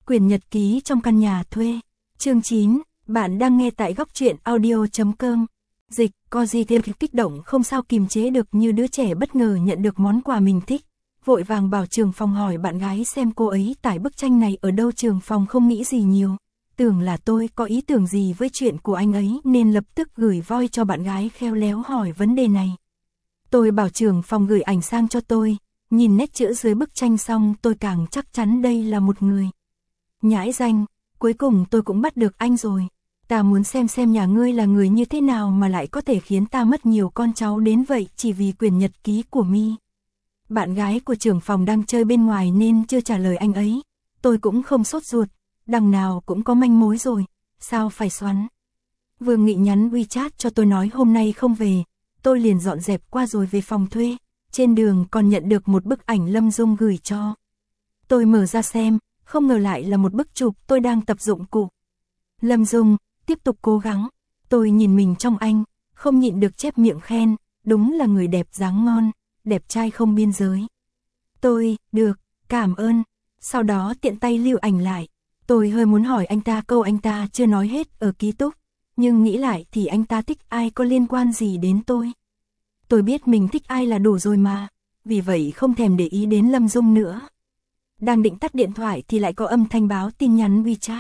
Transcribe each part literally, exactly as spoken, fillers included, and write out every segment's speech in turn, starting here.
Quyển nhật ký trong căn nhà thuê. Chương chín, bạn đang nghe tại góc truyện audio chấm com. Dịch, có gì thêm kích động không sao kìm chế được như đứa trẻ bất ngờ nhận được món quà mình thích. Vội vàng bảo Trường Phong hỏi bạn gái xem cô ấy tải bức tranh này ở đâu. Trường Phong không nghĩ gì nhiều. Tưởng là tôi có ý tưởng gì với chuyện của anh ấy nên lập tức gửi voi cho bạn gái khéo léo hỏi vấn đề này. Tôi bảo Trường Phong gửi ảnh sang cho tôi. Nhìn nét chữ dưới bức tranh xong tôi càng chắc chắn đây là một người. Nhãi danh, cuối cùng tôi cũng bắt được anh rồi. Ta muốn xem xem nhà ngươi là người như thế nào mà lại có thể khiến ta mất nhiều con cháu đến vậy chỉ vì quyển nhật ký của mi. Bạn gái của trưởng phòng đang chơi bên ngoài nên chưa trả lời anh ấy. Tôi cũng không sốt ruột, đằng nào cũng có manh mối rồi, sao phải xoắn. Vương Nghị nhắn WeChat cho tôi nói hôm nay không về, tôi liền dọn dẹp qua rồi về phòng thuê. Trên đường còn nhận được một bức ảnh Lâm Dung gửi cho. Tôi mở ra xem, không ngờ lại là một bức chụp tôi đang tập dụng cụ. Lâm Dung, tiếp tục cố gắng. Tôi nhìn mình trong anh, không nhịn được chép miệng khen, đúng là người đẹp dáng ngon, đẹp trai không biên giới. Tôi, được, cảm ơn. Sau đó tiện tay lưu ảnh lại. Tôi hơi muốn hỏi anh ta câu anh ta chưa nói hết ở ký túc, nhưng nghĩ lại thì anh ta thích ai có liên quan gì đến tôi. Tôi biết mình thích ai là đủ rồi mà, vì vậy không thèm để ý đến Lâm Dung nữa. Đang định tắt điện thoại thì lại có âm thanh báo tin nhắn WeChat.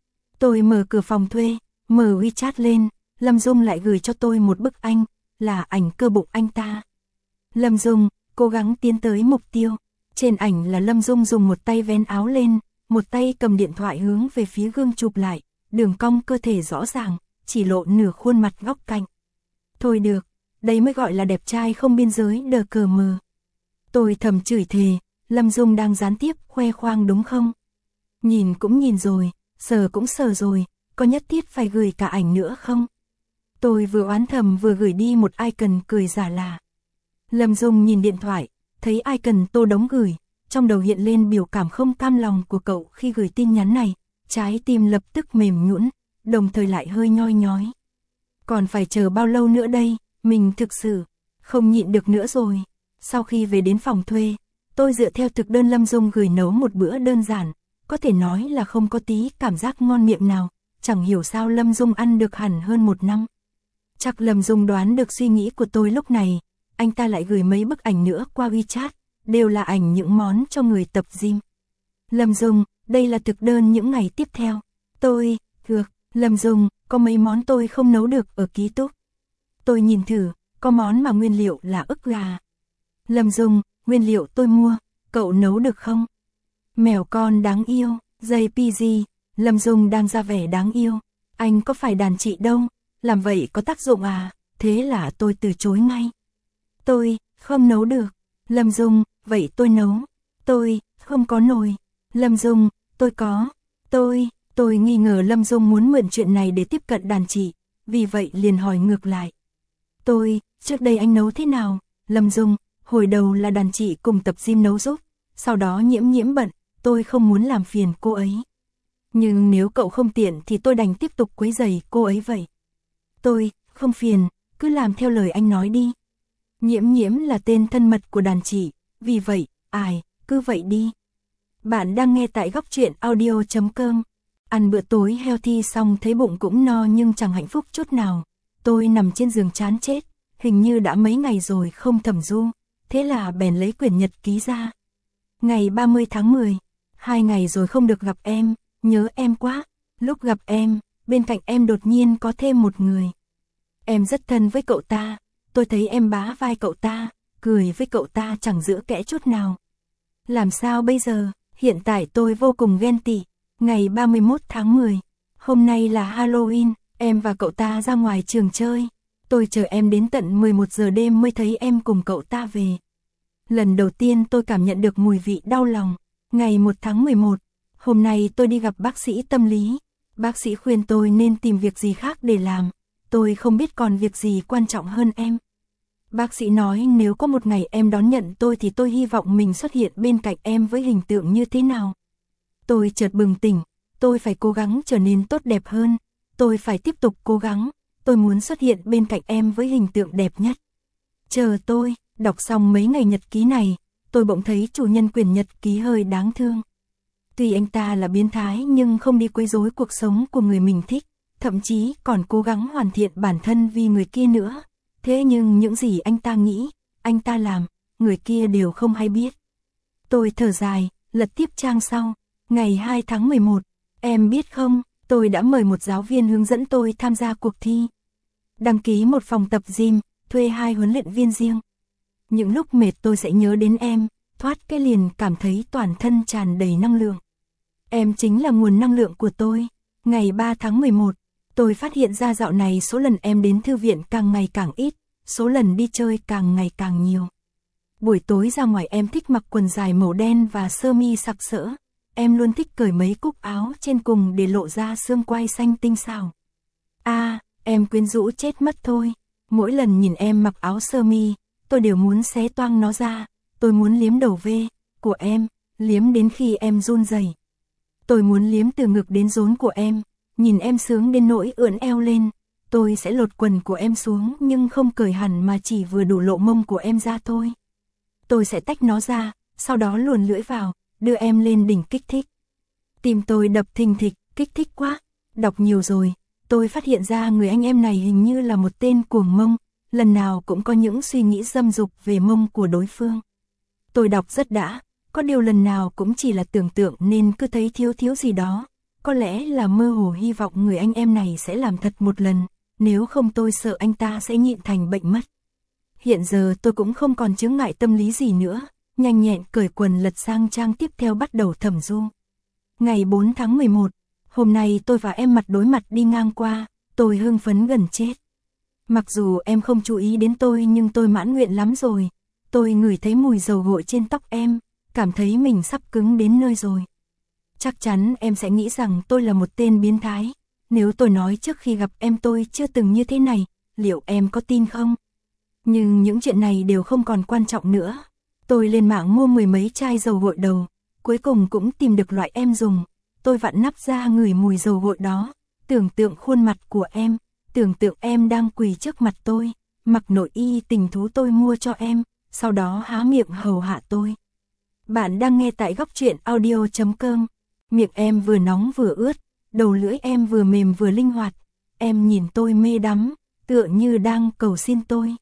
Tôi mở cửa phòng thuê, mở WeChat lên, Lâm Dung lại gửi cho tôi một bức ảnh, là ảnh cơ bụng anh ta. Lâm Dung, cố gắng tiến tới mục tiêu. Trên ảnh là Lâm Dung dùng một tay vén áo lên, một tay cầm điện thoại hướng về phía gương chụp lại, đường cong cơ thể rõ ràng, chỉ lộ nửa khuôn mặt góc cạnh. Thôi được, đây mới gọi là đẹp trai không biên giới đờ cờ mờ. Tôi thầm chửi thề, Lâm Dung đang gián tiếp khoe khoang đúng không? Nhìn cũng nhìn rồi, sờ cũng sờ rồi, có nhất thiết phải gửi cả ảnh nữa không? Tôi vừa oán thầm vừa gửi đi một icon cười giả lạ. Lâm Dung nhìn điện thoại, thấy icon Tô Đống gửi, trong đầu hiện lên biểu cảm không cam lòng của cậu khi gửi tin nhắn này, trái tim lập tức mềm nhũn, đồng thời lại hơi nhoi nhói. Còn phải chờ bao lâu nữa đây, mình thực sự không nhịn được nữa rồi. Sau khi về đến phòng thuê, tôi dựa theo thực đơn Lâm Dung gửi nấu một bữa đơn giản, có thể nói là không có tí cảm giác ngon miệng nào, chẳng hiểu sao Lâm Dung ăn được hẳn hơn một năm. Chắc Lâm Dung đoán được suy nghĩ của tôi lúc này, anh ta lại gửi mấy bức ảnh nữa qua WeChat, đều là ảnh những món cho người tập gym. Lâm Dung, đây là thực đơn những ngày tiếp theo. Tôi, được, Lâm Dung, có mấy món tôi không nấu được ở ký túc. Tôi nhìn thử, có món mà nguyên liệu là ức gà. Lâm Dung, nguyên liệu tôi mua, cậu nấu được không? Mèo con đáng yêu, jay pê giê, Lâm Dung đang ra vẻ đáng yêu. Anh có phải đàn chị đâu, làm vậy có tác dụng à? Thế là tôi từ chối ngay. Tôi, không nấu được. Lâm Dung, vậy tôi nấu. Tôi, không có nồi. Lâm Dung, tôi có. Tôi, tôi nghi ngờ Lâm Dung muốn mượn chuyện này để tiếp cận đàn chị, vì vậy liền hỏi ngược lại. Tôi, trước đây anh nấu thế nào? Lâm Dung, hồi đầu là đàn chị cùng tập gym nấu giúp, sau đó Nhiễm Nhiễm bận, tôi không muốn làm phiền cô ấy. Nhưng nếu cậu không tiện thì tôi đành tiếp tục quấy rầy cô ấy vậy. Tôi, không phiền, cứ làm theo lời anh nói đi. Nhiễm Nhiễm là tên thân mật của đàn chị, vì vậy, ai, cứ vậy đi. Bạn đang nghe tại góc truyện audio chấm com. Ăn bữa tối healthy xong thấy bụng cũng no nhưng chẳng hạnh phúc chút nào. Tôi nằm trên giường chán chết, hình như đã mấy ngày rồi không thẩm du, thế là bèn lấy quyển nhật ký ra. Ngày ba mươi tháng mười, hai ngày rồi không được gặp em, nhớ em quá. Lúc gặp em, bên cạnh em đột nhiên có thêm một người. Em rất thân với cậu ta, tôi thấy em bá vai cậu ta, cười với cậu ta chẳng giữ kẽ chút nào. Làm sao bây giờ, hiện tại tôi vô cùng ghen tị. Ngày ba mươi mốt tháng mười, hôm nay là Halloween, em và cậu ta ra ngoài trường chơi. Tôi chờ em đến tận mười một giờ đêm mới thấy em cùng cậu ta về. Lần đầu tiên tôi cảm nhận được mùi vị đau lòng. Ngày một tháng mười một, hôm nay tôi đi gặp bác sĩ tâm lý. Bác sĩ khuyên tôi nên tìm việc gì khác để làm. Tôi không biết còn việc gì quan trọng hơn em. Bác sĩ nói nếu có một ngày em đón nhận tôi thì tôi hy vọng mình xuất hiện bên cạnh em với hình tượng như thế nào. Tôi chợt bừng tỉnh, tôi phải cố gắng trở nên tốt đẹp hơn. Tôi phải tiếp tục cố gắng, tôi muốn xuất hiện bên cạnh em với hình tượng đẹp nhất. Chờ tôi, đọc xong mấy ngày nhật ký này, tôi bỗng thấy chủ nhân quyển nhật ký hơi đáng thương. Tuy anh ta là biến thái nhưng không đi quấy rối cuộc sống của người mình thích, thậm chí còn cố gắng hoàn thiện bản thân vì người kia nữa. Thế nhưng những gì anh ta nghĩ, anh ta làm, người kia đều không hay biết. Tôi thở dài, lật tiếp trang sau. Ngày hai tháng mười một, em biết không, tôi đã mời một giáo viên hướng dẫn tôi tham gia cuộc thi. Đăng ký một phòng tập gym, thuê hai huấn luyện viên riêng. Những lúc mệt tôi sẽ nhớ đến em, thoát cái liền cảm thấy toàn thân tràn đầy năng lượng. Em chính là nguồn năng lượng của tôi. Ngày ba tháng mười một, tôi phát hiện ra dạo này số lần em đến thư viện càng ngày càng ít, số lần đi chơi càng ngày càng nhiều. Buổi tối ra ngoài em thích mặc quần dài màu đen và sơ mi sặc sỡ. Em luôn thích cởi mấy cúc áo trên cùng để lộ ra xương quai xanh tinh xảo. À, em quyến rũ chết mất thôi. Mỗi lần nhìn em mặc áo sơ mi, tôi đều muốn xé toang nó ra. Tôi muốn liếm đầu V của em, liếm đến khi em run rẩy. Tôi muốn liếm từ ngực đến rốn của em, nhìn em sướng đến nỗi ưỡn eo lên. Tôi sẽ lột quần của em xuống nhưng không cởi hẳn mà chỉ vừa đủ lộ mông của em ra thôi. Tôi sẽ tách nó ra, sau đó luồn lưỡi vào, đưa em lên đỉnh kích thích. Tim tôi đập thình thịch, kích thích quá. Đọc nhiều rồi, tôi phát hiện ra người anh em này hình như là một tên cuồng mông, lần nào cũng có những suy nghĩ dâm dục về mông của đối phương. Tôi đọc rất đã, có điều lần nào cũng chỉ là tưởng tượng nên cứ thấy thiếu thiếu gì đó. Có lẽ là mơ hồ hy vọng người anh em này sẽ làm thật một lần, nếu không tôi sợ anh ta sẽ nhịn thành bệnh mất. Hiện giờ tôi cũng không còn chướng ngại tâm lý gì nữa, nhanh nhẹn cởi quần lật sang trang tiếp theo bắt đầu thẩm du. Ngày bốn tháng mười một, hôm nay tôi và em mặt đối mặt đi ngang qua, tôi hưng phấn gần chết. Mặc dù em không chú ý đến tôi nhưng tôi mãn nguyện lắm rồi. Tôi ngửi thấy mùi dầu gội trên tóc em, cảm thấy mình sắp cứng đến nơi rồi. Chắc chắn em sẽ nghĩ rằng tôi là một tên biến thái. Nếu tôi nói trước khi gặp em tôi chưa từng như thế này, liệu em có tin không? Nhưng những chuyện này đều không còn quan trọng nữa. Tôi lên mạng mua mười mấy chai dầu gội đầu, cuối cùng cũng tìm được loại em dùng. Tôi vặn nắp ra ngửi mùi dầu gội đó, tưởng tượng khuôn mặt của em, tưởng tượng em đang quỳ trước mặt tôi, mặc nội y tình thú tôi mua cho em, sau đó há miệng hầu hạ tôi. Bạn đang nghe tại góc truyện audio chấm com. Miệng em vừa nóng vừa ướt, đầu lưỡi em vừa mềm vừa linh hoạt. Em nhìn tôi mê đắm, tựa như đang cầu xin tôi.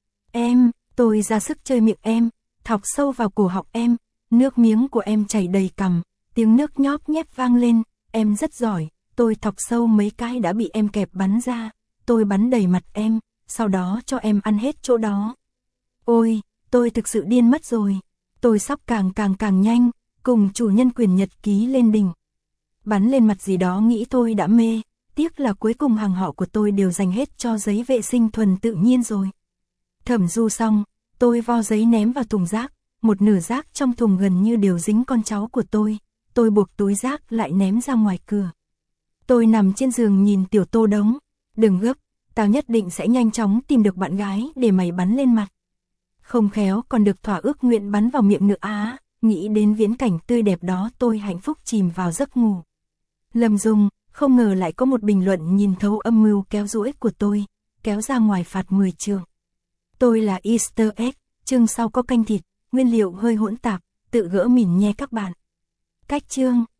Em, tôi ra sức chơi miệng em, thọc sâu vào cổ họng em, nước miếng của em chảy đầy cằm, tiếng nước nhóp nhép vang lên, em rất giỏi, tôi thọc sâu mấy cái đã bị em kẹp bắn ra, tôi bắn đầy mặt em, sau đó cho em ăn hết chỗ đó. Ôi, tôi thực sự điên mất rồi, tôi sóc càng càng càng nhanh, cùng chủ nhân quyền nhật ký lên đỉnh. Bắn lên mặt gì đó nghĩ tôi đã mê, tiếc là cuối cùng hàng họ của tôi đều dành hết cho giấy vệ sinh thuần tự nhiên rồi. Thẩm du xong, tôi vo giấy ném vào thùng rác, một nửa rác trong thùng gần như đều dính con cháu của tôi, tôi buộc túi rác lại ném ra ngoài cửa. Tôi nằm trên giường nhìn Tiểu Tô đống, đừng gấp, tao nhất định sẽ nhanh chóng tìm được bạn gái để mày bắn lên mặt. Không khéo còn được thỏa ước nguyện bắn vào miệng nữa á, nghĩ đến viễn cảnh tươi đẹp đó tôi hạnh phúc chìm vào giấc ngủ. Lâm Dung, không ngờ lại có một bình luận nhìn thấu âm mưu kéo duỗi của tôi, kéo ra ngoài phạt mười trường. Tôi là Easter egg, chương sau có canh thịt, nguyên liệu hơi hỗn tạp, tự gỡ mìn nhé các bạn. Cách chương